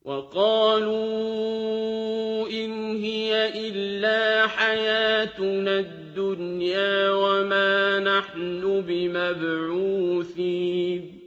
وَقَالُوا إِنْ هِيَ إِلَّا حَيَاتُنَا الدُّنْيَا وَمَا نَحْنُ بِمَبْعُوثِينَ